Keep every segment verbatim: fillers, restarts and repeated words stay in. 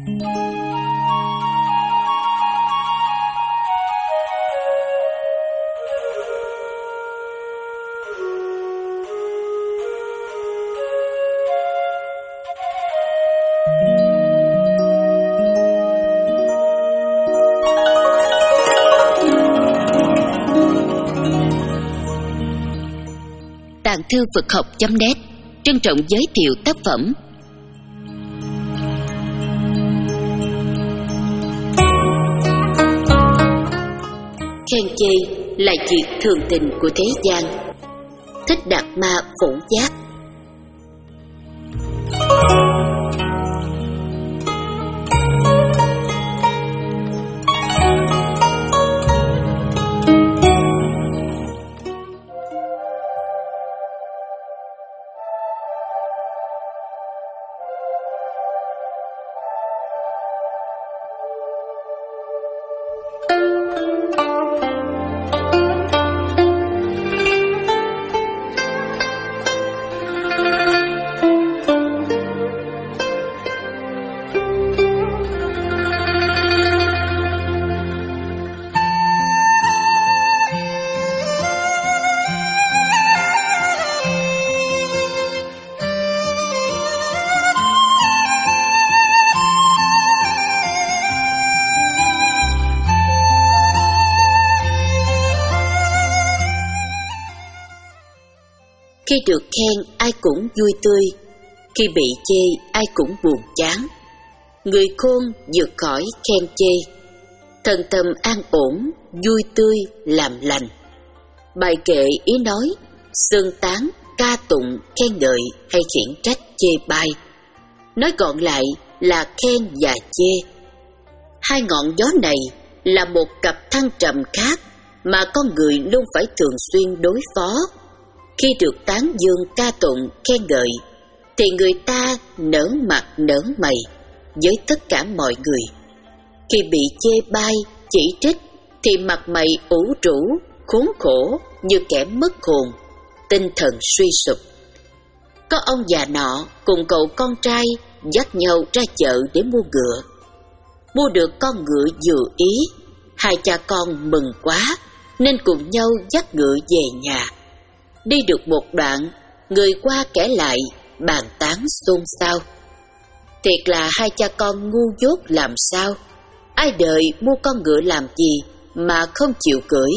Tàng thư Phật học chấm net trân trọng giới thiệu tác phẩm Khen chê là chuyện thường tình của thế gian. Thích Đạt Ma Phổ Giác. Khi được khen ai cũng vui tươi, khi bị chê ai cũng buồn chán. Người khôn vượt khỏi khen chê, thân tâm an ổn, vui tươi làm lành. Bài kệ ý nói, xưng tán, ca tụng, khen ngợi hay khiển trách chê bai. Nói gọn lại là khen và chê. Hai ngọn gió này là một cặp thăng trầm khác mà con người luôn phải thường xuyên đối phó. Khi được tán dương ca tụng khen ngợi thì người ta nở mặt nở mày với tất cả mọi người. Khi bị chê bai, chỉ trích thì mặt mày ủ rũ, khốn khổ như kẻ mất hồn, tinh thần suy sụp. Có ông già nọ cùng cậu con trai dắt nhau ra chợ để mua ngựa. Mua được con ngựa vừa ý, hai cha con mừng quá nên cùng nhau dắt ngựa về nhà. Đi được một đoạn, người qua kể lại, bàn tán xôn xao. Thiệt là hai cha con ngu dốt làm sao? Ai đời mua con ngựa làm gì mà không chịu cưỡi?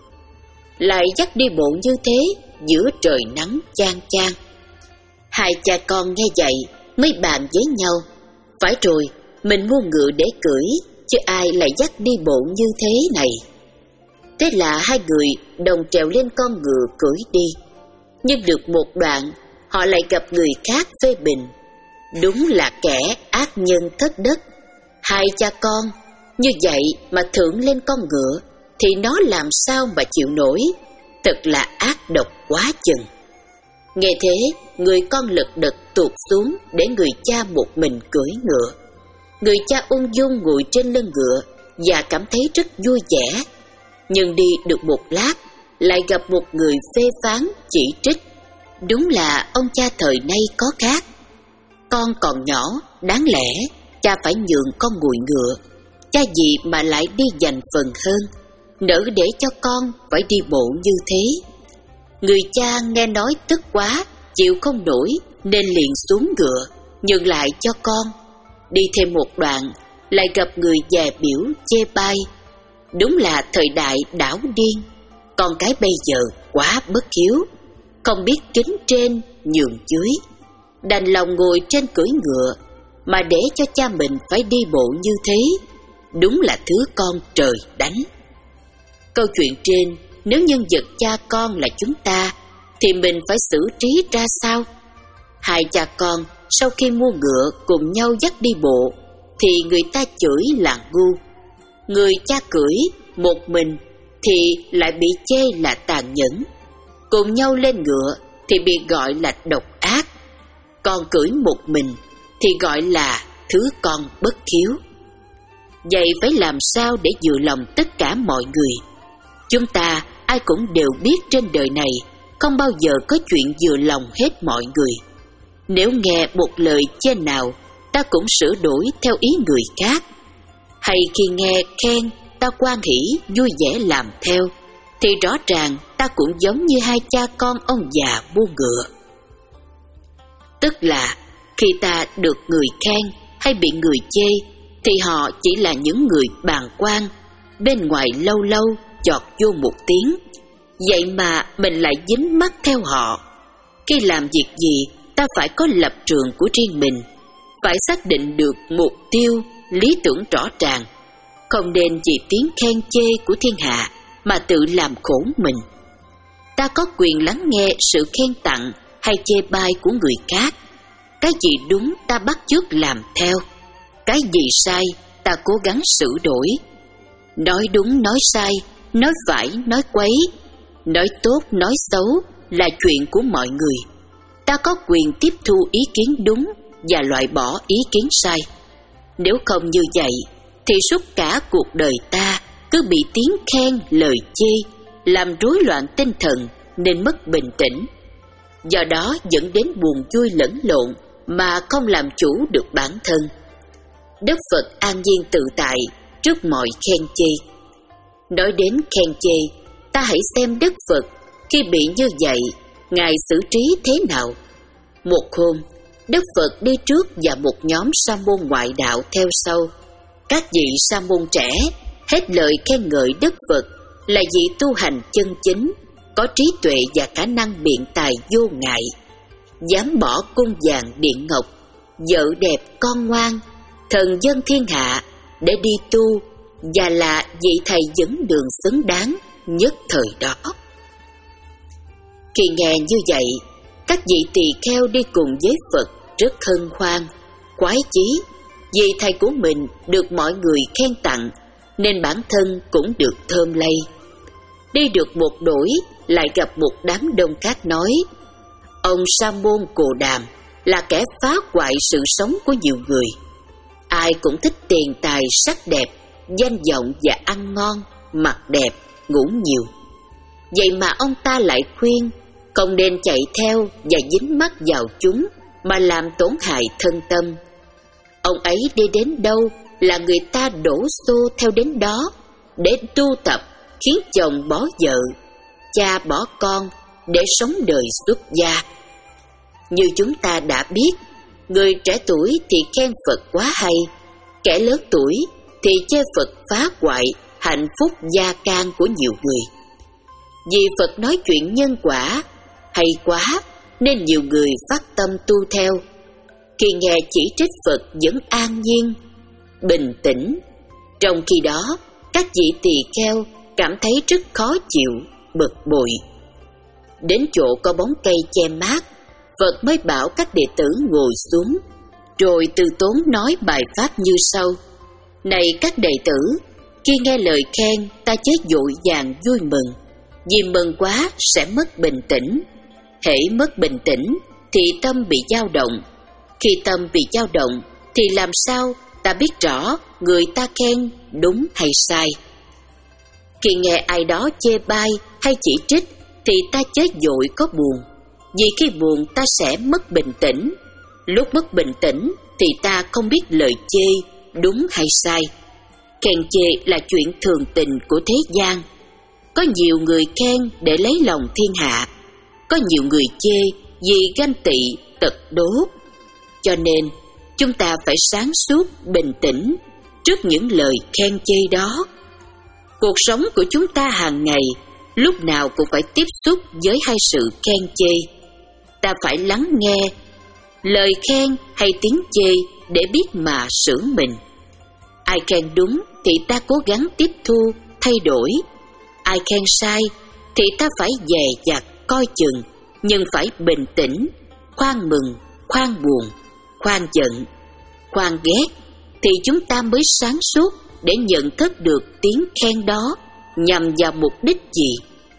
Lại dắt đi bộ như thế giữa trời nắng chang chang. Hai cha con nghe vậy mới bàn với nhau, phải rồi, mình mua ngựa để cưỡi, chứ ai lại dắt đi bộ như thế này. Thế là hai người đồng trèo lên con ngựa cưỡi đi. Nhưng được một đoạn, họ lại gặp người khác phê bình. Đúng là kẻ ác nhân thất đức. Hai cha con như vậy mà thượng lên con ngựa thì nó làm sao mà chịu nổi. Thật là ác độc quá chừng. Nghe thế, người con lật đật tuột xuống để người cha một mình cưỡi ngựa. Người cha ung dung ngồi trên lưng ngựa và cảm thấy rất vui vẻ. Nhưng đi được một lát, lại gặp một người phê phán chỉ trích. Đúng là ông cha thời nay có khác. Con còn nhỏ, đáng lẽ cha phải nhường con ngồi ngựa. Cha gì mà lại đi giành phần hơn, nỡ để cho con phải đi bộ như thế. Người cha nghe nói tức quá, chịu không nổi nên liền xuống ngựa, nhường lại cho con. Đi thêm một đoạn, lại gặp người già biểu chê bai. Đúng là thời đại đảo điên, con cái bây giờ quá bất hiếu, không biết kính trên nhường dưới, đành lòng ngồi trên cưỡi ngựa mà để cho cha mình phải đi bộ như thế. Đúng là thứ con trời đánh. Câu chuyện trên, nếu nhân vật cha con là chúng ta thì mình phải xử trí ra sao? Hai cha con sau khi mua ngựa cùng nhau dắt đi bộ thì người ta chửi là ngu. Người cha cưỡi một mình thì lại bị chê là tàn nhẫn. Cùng nhau lên ngựa thì bị gọi là độc ác. Còn cưỡi một mình thì gọi là thứ con bất hiếu. Vậy phải làm sao để vừa lòng tất cả mọi người? Chúng ta ai cũng đều biết trên đời này không bao giờ có chuyện vừa lòng hết mọi người. Nếu nghe một lời chê nào, ta ta cũng sửa đổi theo ý người khác. Hay khi nghe khen, ta hoan hỉ, vui vẻ làm theo, thì rõ ràng ta cũng giống như hai cha con ông già mua ngựa. Tức là khi ta được người khen hay bị người chê, thì họ chỉ là những người bàng quan, bên ngoài lâu lâu chọt vô một tiếng. Vậy mà mình lại dính mắc theo họ. Khi làm việc gì, ta phải có lập trường của riêng mình, phải xác định được mục tiêu, lý tưởng rõ ràng, không nên vì tiếng khen chê của thiên hạ mà tự làm khổ mình. Ta có quyền lắng nghe sự khen tặng hay chê bai của người khác. Cái gì đúng ta bắt chước làm theo, cái gì sai ta cố gắng sửa đổi. Nói đúng nói sai, nói phải nói quấy, nói tốt nói xấu là chuyện của mọi người. Ta có quyền tiếp thu ý kiến đúng và loại bỏ ý kiến sai. Nếu không như vậy thì suốt cả cuộc đời ta cứ bị tiếng khen lời chê làm rối loạn tinh thần nên mất bình tĩnh. Do đó dẫn đến buồn vui lẫn lộn mà không làm chủ được bản thân. Đức Phật an nhiên tự tại trước mọi khen chê. Nói đến khen chê, ta hãy xem Đức Phật khi bị như vậy, Ngài xử trí thế nào. Một hôm, Đức Phật đi trước và một nhóm sa môn ngoại đạo theo sau. Các vị sa môn trẻ hết lời khen ngợi Đức Phật là vị tu hành chân chính, có trí tuệ và khả năng biện tài vô ngại, dám bỏ cung vàng điện ngọc, vợ đẹp con ngoan, thần dân thiên hạ để đi tu, và là vị thầy dẫn đường xứng đáng nhất thời đó. Khi nghe như vậy, các vị tỳ kheo đi cùng với Phật rất hân hoan, khoái chí, vì thầy của mình được mọi người khen tặng, nên bản thân cũng được thơm lây. Đi được một đỗi, lại gặp một đám đông khác nói: ông Sa môn Cồ Đàm là kẻ phá hoại sự sống của nhiều người. Ai cũng thích tiền tài sắc đẹp, danh vọng và ăn ngon, mặc đẹp, ngủ nhiều. Vậy mà ông ta lại khuyên không nên chạy theo và dính mắc vào chúng mà làm tổn hại thân tâm. Ông ấy đi đến đâu là người ta đổ xô theo đến đó để tu tập, khiến chồng bỏ vợ, cha bỏ con để sống đời xuất gia. Như chúng ta đã biết, người trẻ tuổi thì khen Phật quá hay, kẻ lớn tuổi thì chê Phật phá hoại hạnh phúc gia can của nhiều người. Vì Phật nói chuyện nhân quả hay quá nên nhiều người phát tâm tu theo. Khi nghe chỉ trích Phật vẫn an nhiên, bình tĩnh. Trong khi đó, các vị tỳ kheo cảm thấy rất khó chịu, bực bội. Đến chỗ có bóng cây che mát, Phật mới bảo các đệ tử ngồi xuống, rồi từ tốn nói bài pháp như sau: này các đệ tử, khi nghe lời khen ta chớ vội vàng vui mừng, vì mừng quá sẽ mất bình tĩnh. Hễ mất bình tĩnh thì tâm bị dao động. Khi tâm bị dao động thì làm sao ta biết rõ người ta khen đúng hay sai? Khi nghe ai đó chê bai hay chỉ trích thì ta chớ vội có buồn, vì khi buồn ta sẽ mất bình tĩnh. Lúc mất bình tĩnh thì ta không biết lời chê đúng hay sai. Khen chê là chuyện thường tình của thế gian. Có nhiều người khen để lấy lòng thiên hạ, có nhiều người chê vì ganh tị, tật đố. Cho nên chúng ta phải sáng suốt, bình tĩnh trước những lời khen chê đó. Cuộc sống của chúng ta hàng ngày lúc nào cũng phải tiếp xúc với hai sự khen chê. Ta phải lắng nghe lời khen hay tiếng chê để biết mà sửa mình. Ai khen đúng thì ta cố gắng tiếp thu, thay đổi. Ai khen sai thì ta phải dè dặt, coi chừng, nhưng phải bình tĩnh, khoan mừng, khoan buồn, khoan giận, khoan ghét, thì chúng ta mới sáng suốt để nhận thức được tiếng khen đó nhằm vào mục đích gì.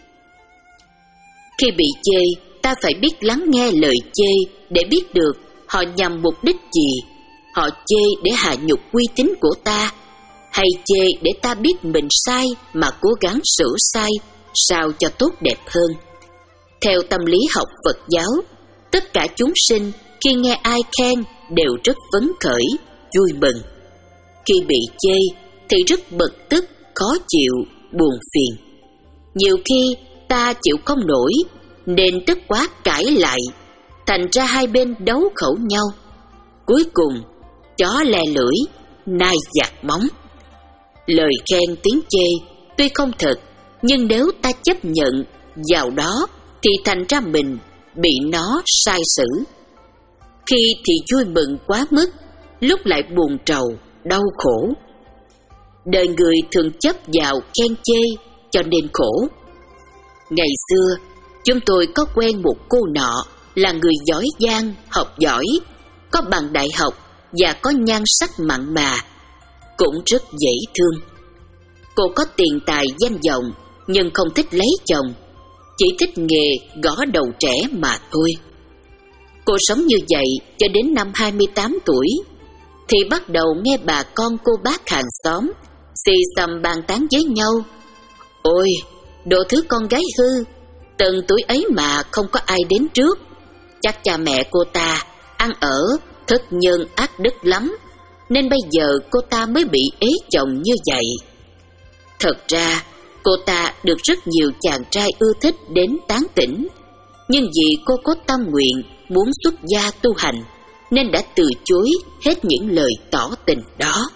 Khi bị chê, ta phải biết lắng nghe lời chê để biết được họ nhằm mục đích gì. Họ chê để hạ nhục uy tín của ta, hay chê để ta biết mình sai mà cố gắng sửa sai sao cho tốt đẹp hơn. Theo tâm lý học Phật giáo, tất cả chúng sinh khi nghe ai khen đều rất phấn khởi, vui mừng. Khi bị chê thì rất bực tức, khó chịu, buồn phiền. Nhiều khi ta chịu không nổi nên tức quá cãi lại, thành ra hai bên đấu khẩu nhau. Cuối cùng chó le lưỡi, nai giạt móng. Lời khen tiếng chê tuy không thật, nhưng nếu ta chấp nhận vào đó thì thành ra mình bị nó sai xử. Khi thì vui mừng quá mức, lúc lại buồn trầu, đau khổ. Đời người thường chấp vào khen chê cho nên khổ. Ngày xưa, chúng tôi có quen một cô nọ là người giỏi giang, học giỏi, có bằng đại học và có nhan sắc mặn mà, cũng rất dễ thương. Cô có tiền tài danh vọng nhưng không thích lấy chồng, chỉ thích nghề gõ đầu trẻ mà thôi. Cô sống như vậy cho đến năm hai mươi tám tuổi thì bắt đầu nghe bà con cô bác hàng xóm xì xầm bàn tán với nhau. Ôi, đồ thứ con gái hư, từng tuổi ấy mà không có ai đến trước. Chắc cha mẹ cô ta ăn ở thất nhân ác đức lắm, nên bây giờ cô ta mới bị ế chồng như vậy. Thật ra cô ta được rất nhiều chàng trai ưa thích đến tán tỉnh, nhưng vì cô có tâm nguyện muốn xuất gia tu hành nên đã từ chối hết những lời tỏ tình đó.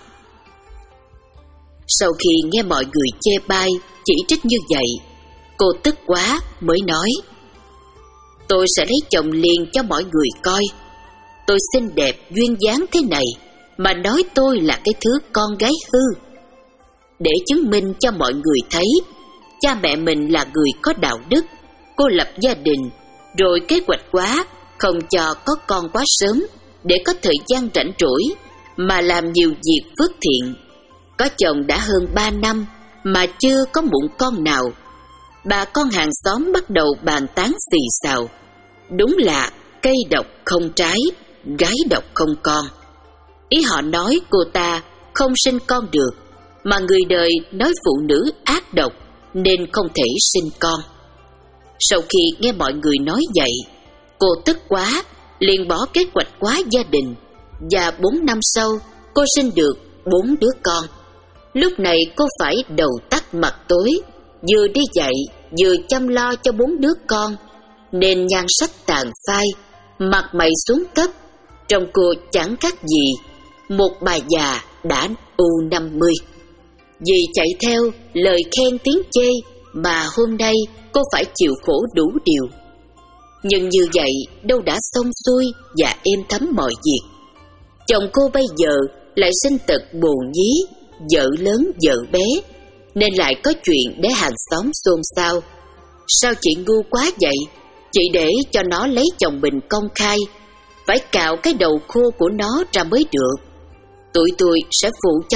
Sau khi nghe mọi người chê bai, chỉ trích như vậy, cô tức quá mới nói: tôi sẽ lấy chồng liền cho mọi người coi. Tôi xinh đẹp duyên dáng thế này mà nói tôi là cái thứ con gái hư. Để chứng minh cho mọi người thấy cha mẹ mình là người có đạo đức, cô lập gia đình rồi kế hoạch quá không cho có con quá sớm để có thời gian rảnh rỗi mà làm nhiều việc phước thiện. Có chồng đã hơn ba năm mà chưa có mụn con nào. Bà con hàng xóm bắt đầu bàn tán xì xào. Đúng là cây độc không trái, gái độc không con. Ý họ nói cô ta không sinh con được, mà người đời nói phụ nữ ác độc nên không thể sinh con. Sau khi nghe mọi người nói vậy, cô tức quá, liền bỏ kế hoạch quá gia đình, và bốn năm sau cô sinh được bốn đứa con. Lúc này cô phải đầu tắt mặt tối, vừa đi dạy vừa chăm lo cho bốn đứa con, nên nhan sắc tàn phai, mặt mày xuống cấp, trông cô chẳng khác gì một bà già đã u năm mươi. Vì chạy theo lời khen tiếng chê mà hôm nay cô phải chịu khổ đủ điều. Nhưng như vậy đâu đã xong xuôi và êm thấm mọi việc. Chồng cô bây giờ lại sinh tật bồ nhí, vợ lớn vợ bé, nên lại có chuyện để hàng xóm xôn xao. Sao chị ngu quá vậy? Chị để cho nó lấy chồng mình công khai, phải cạo cái đầu khô của nó ra mới được. Tụi tôi sẽ phụ cho.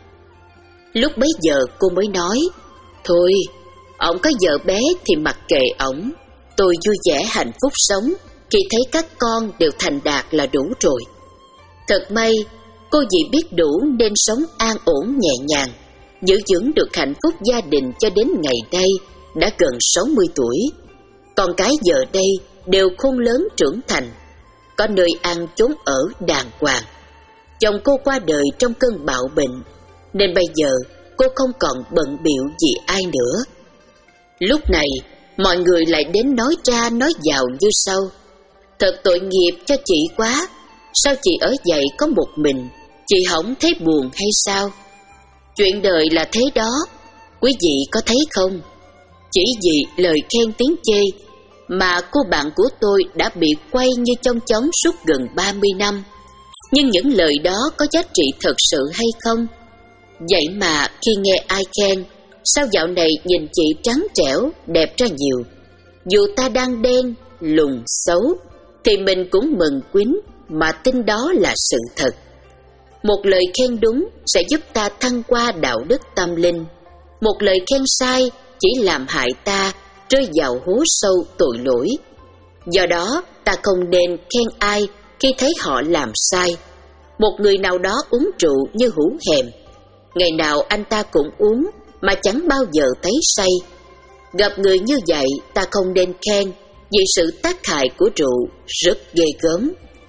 Lúc bấy giờ cô mới nói: thôi, ổng có vợ bé thì mặc kệ ổng, tôi vui vẻ hạnh phúc sống, khi thấy các con đều thành đạt là đủ rồi. Thật may, cô vì biết đủ nên sống an ổn nhẹ nhàng, giữ vững được hạnh phúc gia đình cho đến ngày đây đã gần sáu mươi tuổi. Con cái giờ đây đều khôn lớn trưởng thành, có nơi ăn chốn ở đàng hoàng. Chồng cô qua đời trong cơn bạo bệnh, nên bây giờ cô không còn bận bịu vì ai nữa. Lúc này mọi người lại đến nói ra nói vào như sau: thật tội nghiệp cho chị quá, sao chị ở vậy có một mình, chị không thấy buồn hay sao? Chuyện đời là thế đó, quý vị có thấy không? Chỉ vì lời khen tiếng chê mà cô bạn của tôi đã bị quay như chong chóng suốt gần ba mươi năm. Nhưng những lời đó có giá trị thật sự hay không? Vậy mà khi nghe ai khen, sao dạo này nhìn chị trắng trẻo, đẹp ra nhiều, dù ta đang đen, lùn, xấu, thì mình cũng mừng quýnh mà tin đó là sự thật. Một lời khen đúng sẽ giúp ta thăng qua đạo đức tâm linh. Một lời khen sai chỉ làm hại ta rơi vào hố sâu tội lỗi. Do đó ta không nên khen ai khi thấy họ làm sai. Một người nào đó uống rượu như hũ hèm, ngày nào anh ta cũng uống mà chẳng bao giờ thấy say. Gặp người như vậy ta không nên khen, vì sự tác hại của rượu rất ghê gớm.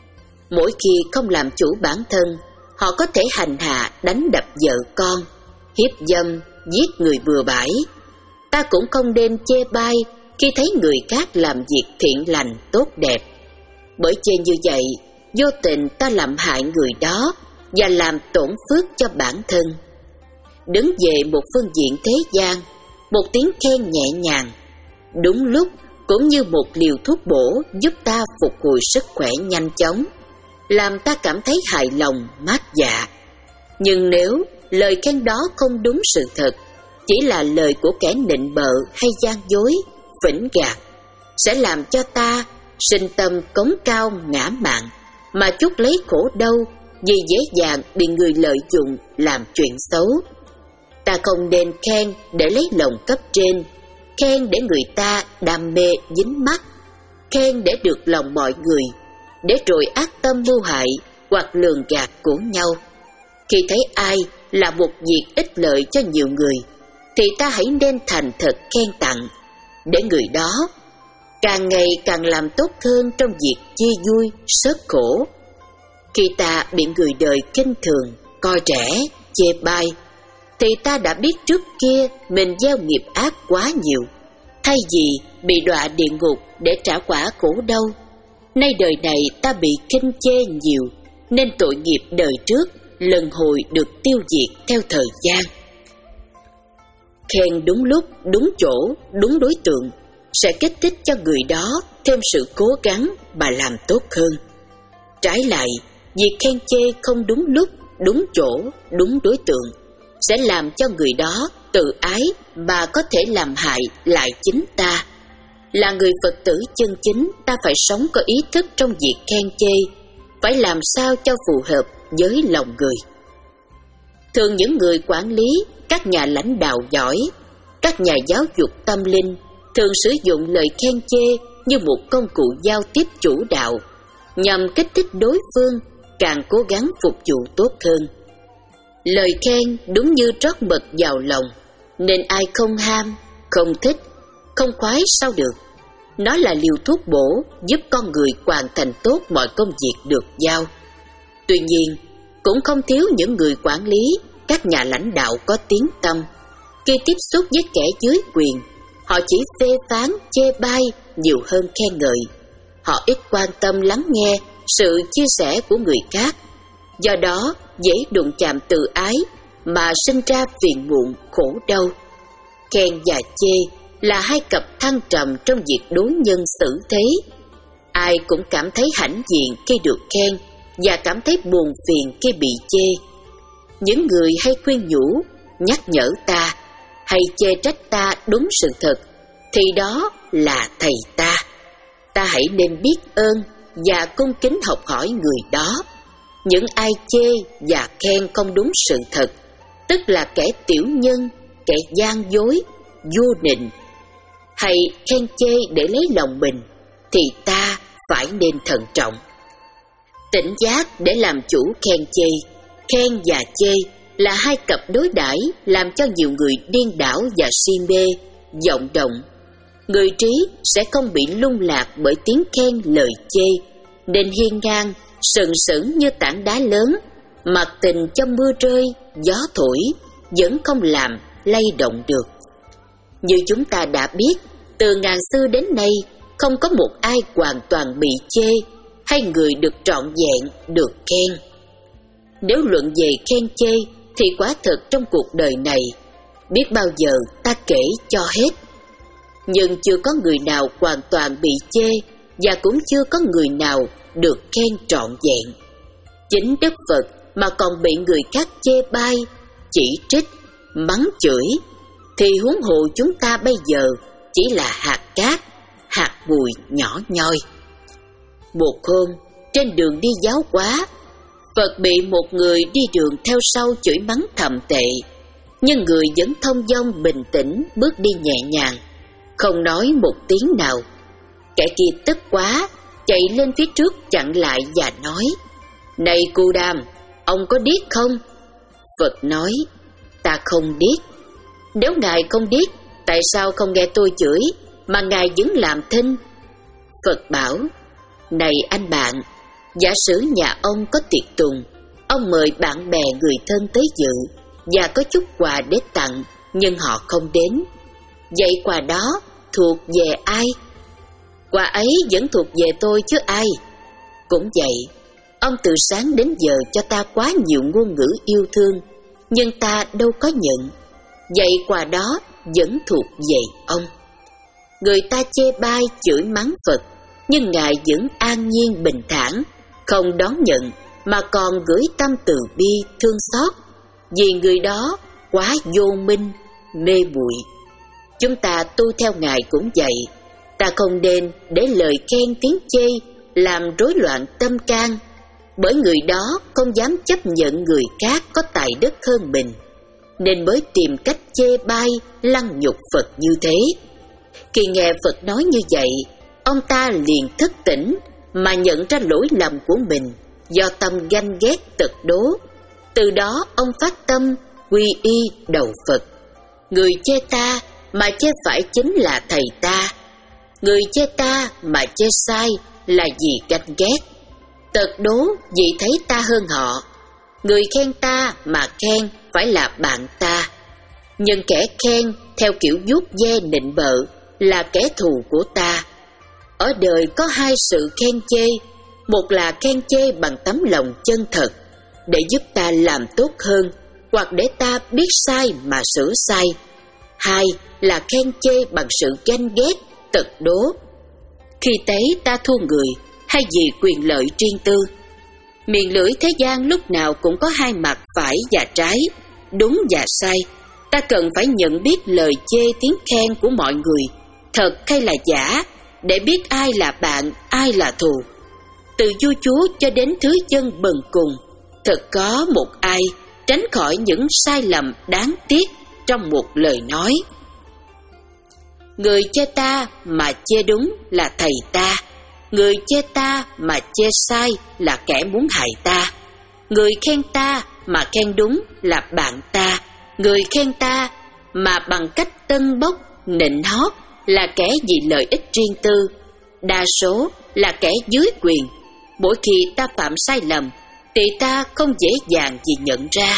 Mỗi khi không làm chủ bản thân, họ có thể hành hạ đánh đập vợ con, hiếp dâm, giết người bừa bãi. Ta cũng không nên chê bai khi thấy người khác làm việc thiện lành tốt đẹp, bởi chê như vậy vô tình ta làm hại người đó và làm tổn phước cho bản thân. Đứng về một phương diện thế gian, một tiếng khen nhẹ nhàng, đúng lúc cũng như một liều thuốc bổ giúp ta phục hồi sức khỏe nhanh chóng, làm ta cảm thấy hài lòng, mát dạ. Nhưng nếu lời khen đó không đúng sự thật, chỉ là lời của kẻ nịnh bợ hay gian dối, phỉnh gạt, sẽ làm cho ta sinh tâm cống cao ngã mạn, mà chuốc lấy khổ đau vì dễ dàng bị người lợi dụng làm chuyện xấu. Ta không nên khen để lấy lòng cấp trên, khen để người ta đam mê dính mắt, khen để được lòng mọi người, để rồi ác tâm mưu hại hoặc lường gạt của nhau. Khi thấy ai làm một việc ích lợi cho nhiều người, thì ta hãy nên thành thật khen tặng, để người đó càng ngày càng làm tốt hơn trong việc chia vui, sớt khổ. Khi ta bị người đời khinh thường, coi rẻ, chê bai, thì ta đã biết trước kia mình gieo nghiệp ác quá nhiều, thay vì bị đọa địa ngục để trả quả khổ đau. Nay đời này ta bị khinh chê nhiều, nên tội nghiệp đời trước lần hồi được tiêu diệt theo thời gian. Khen đúng lúc, đúng chỗ, đúng đối tượng sẽ kích thích cho người đó thêm sự cố gắng mà làm tốt hơn. Trái lại, việc khen chê không đúng lúc, đúng chỗ, đúng đối tượng sẽ làm cho người đó tự ái mà có thể làm hại lại chính ta. Là người Phật tử chân chính, ta phải sống có ý thức trong việc khen chê, phải làm sao cho phù hợp với lòng người. Thường những người quản lý, các nhà lãnh đạo giỏi, các nhà giáo dục tâm linh thường sử dụng lời khen chê như một công cụ giao tiếp chủ đạo, nhằm kích thích đối phương càng cố gắng phục vụ tốt hơn. Lời khen đúng như trót mật vào lòng, nên ai không ham, không thích, không khoái sao được. Nó là liều thuốc bổ giúp con người hoàn thành tốt mọi công việc được giao. Tuy nhiên, cũng không thiếu những người quản lý, các nhà lãnh đạo có tiếng tăm. Khi tiếp xúc với kẻ dưới quyền, họ chỉ phê phán, chê bai nhiều hơn khen ngợi. Họ ít quan tâm lắng nghe sự chia sẻ của người khác, do đó dễ đụng chạm tự ái mà sinh ra phiền muộn, khổ đau. Khen và chê là hai cặp thăng trầm trong việc đối nhân xử thế. Ai cũng cảm thấy hãnh diện khi được khen và cảm thấy buồn phiền khi bị chê. Những người hay khuyên nhủ, nhắc nhở ta hay chê trách ta đúng sự thật, thì đó là thầy ta. Ta hãy nên biết ơn và cung kính học hỏi người đó. Những ai chê và khen không đúng sự thật, tức là kẻ tiểu nhân, kẻ gian dối, vô nịnh, hay khen chê để lấy lòng mình, thì ta phải nên thận trọng. Tỉnh giác để làm chủ khen chê. Khen và chê là hai cặp đối đãi làm cho nhiều người điên đảo và si mê, vọng động. Người trí sẽ không bị lung lạc bởi tiếng khen lời chê, nên hiên ngang, sừng sững như tảng đá lớn, mặc tình cho mưa rơi, gió thổi, vẫn không làm lay động được. Như chúng ta đã biết, từ ngàn xưa đến nay, không có một ai hoàn toàn bị chê, hay người được trọn vẹn được khen. Nếu luận về khen chê, thì quả thật trong cuộc đời này, biết bao giờ ta kể cho hết. Nhưng chưa có người nào hoàn toàn bị chê, và cũng chưa có người nào được khen trọn vẹn. Chính Đức Phật mà còn bị người khác chê bai, chỉ trích, mắng chửi, thì huống hồ chúng ta bây giờ chỉ là hạt cát, hạt bụi nhỏ nhoi. Một hôm, trên đường đi giáo hóa, Phật bị một người đi đường theo sau chửi mắng thậm tệ, nhưng người vẫn thông dong bình tĩnh bước đi nhẹ nhàng, không nói một tiếng nào. Kẻ kia tức quá, chạy lên phía trước chặn lại và nói: "Này Cù Đàm, ông có điếc không?" Phật nói: "Ta không điếc." "Nếu ngài không điếc, tại sao không nghe tôi chửi mà ngài vẫn làm thinh?" Phật bảo: "Này anh bạn, Giả sử nhà ông có tiệc tùng, ông mời bạn bè người thân tới dự và có chút quà để tặng, nhưng họ không đến. Vậy quà đó thuộc về ai? Quà ấy vẫn thuộc về tôi chứ ai. Cũng vậy, ông từ sáng đến giờ cho ta quá nhiều ngôn ngữ yêu thương, nhưng ta đâu có nhận. Vậy quà đó vẫn thuộc về ông. Người ta chê bai chửi mắng Phật, nhưng Ngài vẫn an nhiên bình thản, không đón nhận mà còn gửi tâm từ bi thương xót, vì người đó quá vô minh, mê muội. Chúng ta tu theo Ngài cũng vậy. Ta không nên để lời khen tiếng chê làm rối loạn tâm can, bởi người đó không dám chấp nhận người khác có tài đức hơn mình, nên mới tìm cách chê bai lăng nhục Phật như thế. Khi nghe Phật nói như vậy, ông ta liền thức tỉnh mà nhận ra lỗi lầm của mình do tâm ganh ghét tật đố. Từ đó ông phát tâm quy y đầu Phật. Người chê ta mà chê phải chính là thầy ta. Người chê ta mà chê sai là vì ganh ghét, tật đố vì thấy ta hơn họ. Người khen ta mà khen phải là bạn ta. Nhưng kẻ khen theo kiểu vuốt ve nịnh bợ là kẻ thù của ta. Ở đời có hai sự khen chê. Một là khen chê bằng tấm lòng chân thật, để giúp ta làm tốt hơn, hoặc để ta biết sai mà sửa sai. Hai là khen chê bằng sự ganh ghét, tật đố, khi thấy ta thua người hay vì quyền lợi riêng tư. Miệng lưỡi thế gian lúc nào cũng có hai mặt, phải và trái, đúng và sai. Ta cần phải nhận biết lời chê tiếng khen của mọi người, thật hay là giả, để biết ai là bạn, ai là thù. Từ vua chúa cho đến thứ dân bần cùng, thật có một ai tránh khỏi những sai lầm đáng tiếc trong một lời nói. Người chê ta mà chê đúng là thầy ta. Người chê ta mà chê sai là kẻ muốn hại ta. Người khen ta mà khen đúng là bạn ta. Người khen ta mà bằng cách tân bốc, nịnh hót là kẻ vì lợi ích riêng tư. Đa số là kẻ dưới quyền. Mỗi khi ta phạm sai lầm thì ta không dễ dàng gì nhận ra.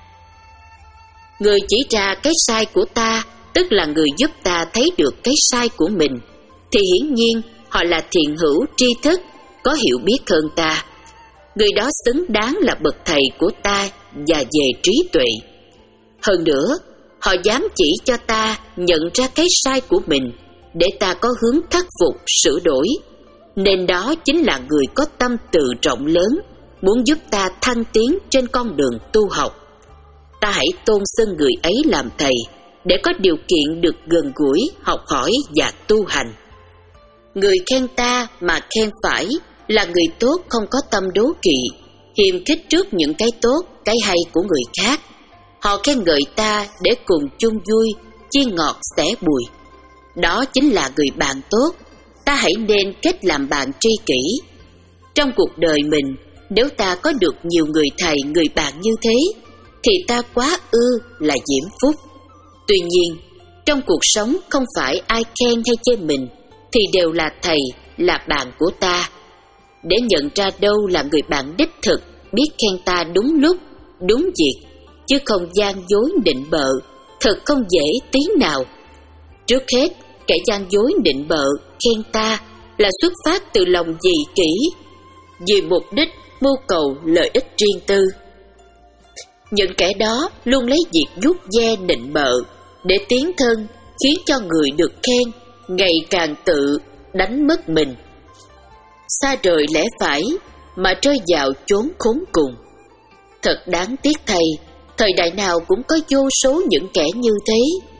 Người chỉ ra cái sai của ta, tức là người giúp ta thấy được cái sai của mình, thì hiển nhiên họ là thiện hữu tri thức, có hiểu biết hơn ta. Người đó xứng đáng là bậc thầy của ta và về trí tuệ. Hơn nữa, họ dám chỉ cho ta nhận ra cái sai của mình, để ta có hướng khắc phục, sửa đổi. Nên đó chính là người có tâm từ rộng lớn, muốn giúp ta thăng tiến trên con đường tu học. Ta hãy tôn xưng người ấy làm thầy, để có điều kiện được gần gũi, học hỏi và tu hành. Người khen ta mà khen phải là người tốt không có tâm đố kỵ, hiềm khích trước những cái tốt, cái hay của người khác. Họ khen ngợi ta để cùng chung vui, chia ngọt sẻ bùi. Đó chính là người bạn tốt. Ta hãy nên kết làm bạn tri kỷ. Trong cuộc đời mình, nếu ta có được nhiều người thầy, người bạn như thế, thì ta quá ư là diễm phúc. Tuy nhiên, trong cuộc sống không phải ai khen hay chê mình thì đều là thầy, là bạn của ta. Để nhận ra đâu là người bạn đích thực, biết khen ta đúng lúc, đúng việc, chứ không gian dối nịnh bợ, thật không dễ tí nào. Trước hết, kẻ gian dối nịnh bợ khen ta là xuất phát từ lòng dị kỷ, vì mục đích mưu cầu lợi ích riêng tư. Những kẻ đó luôn lấy việc vuốt ve nịnh bợ để tiến thân, khiến cho người được khen ngày càng tự đánh mất mình, xa rời lẽ phải mà rơi vào chốn khốn cùng. Thật đáng tiếc thay, thời đại nào cũng có vô số những kẻ như thế.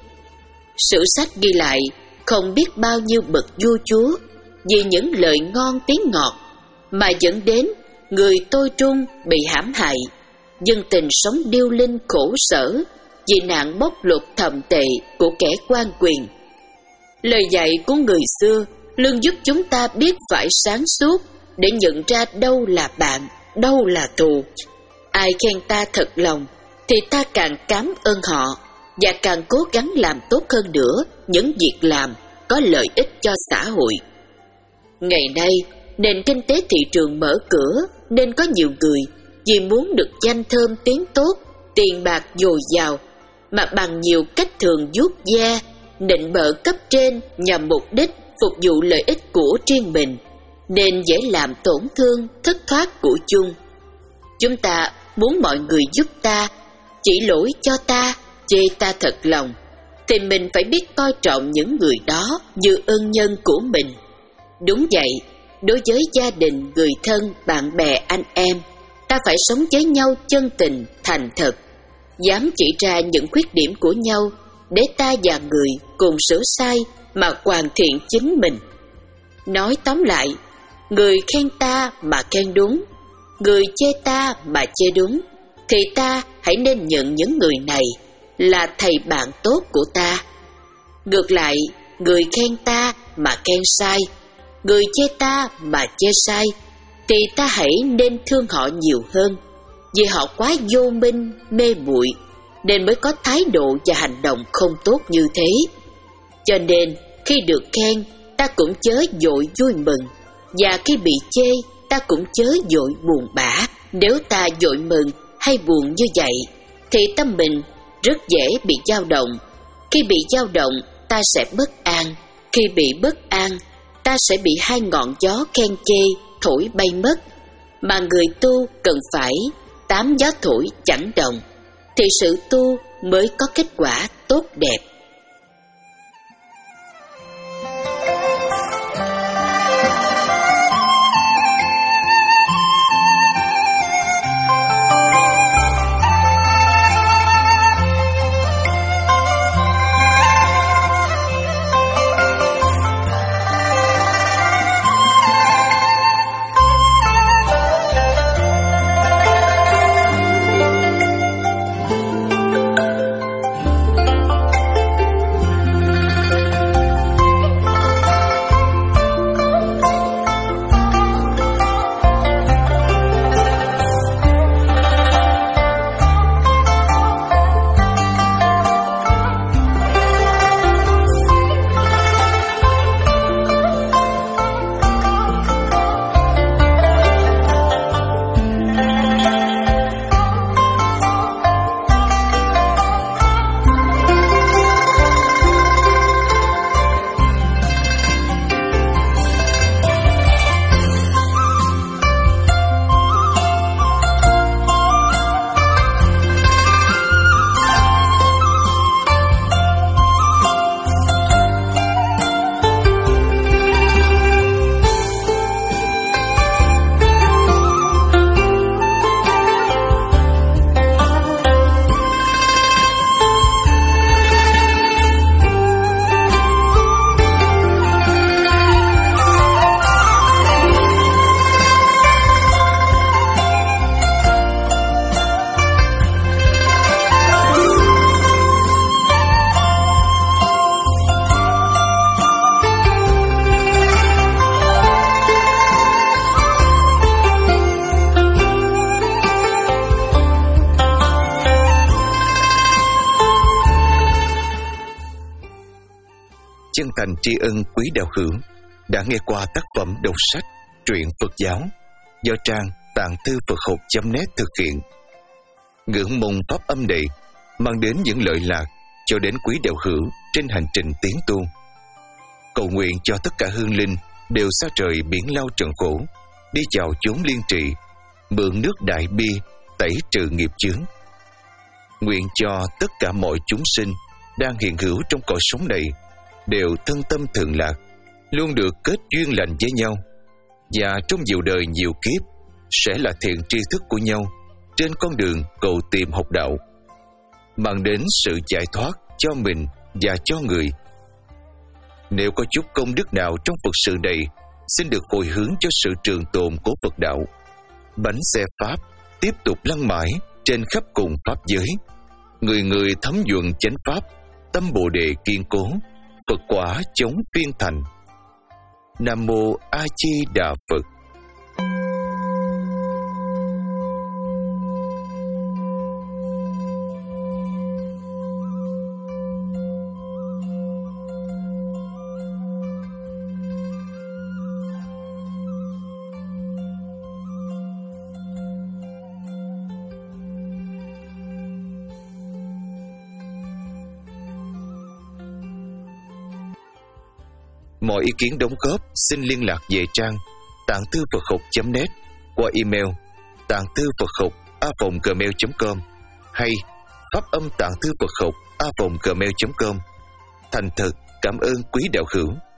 Sử sách ghi lại không biết bao nhiêu bậc vua chúa vì những lời ngon tiếng ngọt mà dẫn đến người tôi trung bị hãm hại, dân tình sống điêu linh khổ sở vì nạn bóc lột thậm tệ của kẻ quan quyền. Lời dạy của người xưa luôn giúp chúng ta biết phải sáng suốt để nhận ra đâu là bạn, đâu là thù. Ai khen ta thật lòng thì ta càng cảm ơn họ và càng cố gắng làm tốt hơn nữa những việc làm có lợi ích cho xã hội. Ngày nay, Nền kinh tế thị trường mở cửa nên có nhiều người vì muốn được danh thơm tiếng tốt, tiền bạc dồi dào mà bằng nhiều cách thường vuốt ve, nịnh bợ cấp trên nhằm mục đích phục vụ lợi ích của riêng mình, nên dễ làm tổn thương, thất thoát của chung. Chúng ta muốn mọi người giúp ta, chỉ lỗi cho ta, chê ta thật lòng, thì mình phải biết coi trọng những người đó như ân nhân của mình. Đúng vậy, đối với gia đình, người thân, bạn bè, anh em, ta phải sống với nhau chân tình, thành thật, dám chỉ ra những khuyết điểm của nhau để ta và người cùng sửa sai mà hoàn thiện chính mình. Nói tóm lại, người khen ta mà khen đúng, người chê ta mà chê đúng, thì ta hãy nên nhận những người này là thầy bạn tốt của ta. Ngược lại, người khen ta mà khen sai, người chê ta mà chê sai, thì ta hãy nên thương họ nhiều hơn, vì họ quá vô minh, mê muội nên mới có thái độ và hành động không tốt như thế. Cho nên khi được khen, ta cũng chớ vội vui mừng, và khi bị chê, ta cũng chớ vội buồn bã. Nếu ta vội mừng hay buồn như vậy, thì tâm mình rất dễ bị dao động. Khi bị dao động, ta sẽ bất an. Khi bị bất an, ta sẽ bị hai ngọn gió khen chê thổi bay mất. Mà người tu cần phải tám gió thổi chẳng động, thì sự tu mới có kết quả tốt đẹp. Chân thành tri ân quý đạo hữu đã nghe qua tác phẩm đọc sách truyện Phật giáo do trang tạng thư Phật học chấm net thực hiện. Ngưỡng mong pháp âm này mang đến những lợi lạc cho đến quý đạo hữu trên hành trình tiến tu. Cầu nguyện cho tất cả hương linh đều xa trời biển lao trần khổ, đi vào chốn liên trị, mượn nước đại bi tẩy trừ nghiệp chướng. Nguyện cho tất cả mọi chúng sinh đang hiện hữu trong cõi sống này đều thân tâm thường lạc, luôn được kết duyên lành với nhau, và trong nhiều đời nhiều kiếp sẽ là thiện tri thức của nhau trên con đường cầu tìm học đạo, mang đến sự giải thoát cho mình và cho người. Nếu có chút công đức nào trong Phật sự này, xin được hồi hướng cho sự trường tồn của Phật đạo. Bánh xe Pháp tiếp tục lăn mãi trên khắp cùng Pháp giới. Người người thấm nhuận chánh Pháp, tâm Bồ Đề kiên cố, Phật quả chống phiên thành. Nam Mô A Di Đà Phật. Mọi ý kiến đóng góp xin liên lạc về trang tạng thư Phật học chấm net qua email tạng thư Phật học a vòng gmail chấm com hay pháp âm tạng thư Phật học a vòng gmail chấm com. Thành thật cảm ơn quý đạo hữu.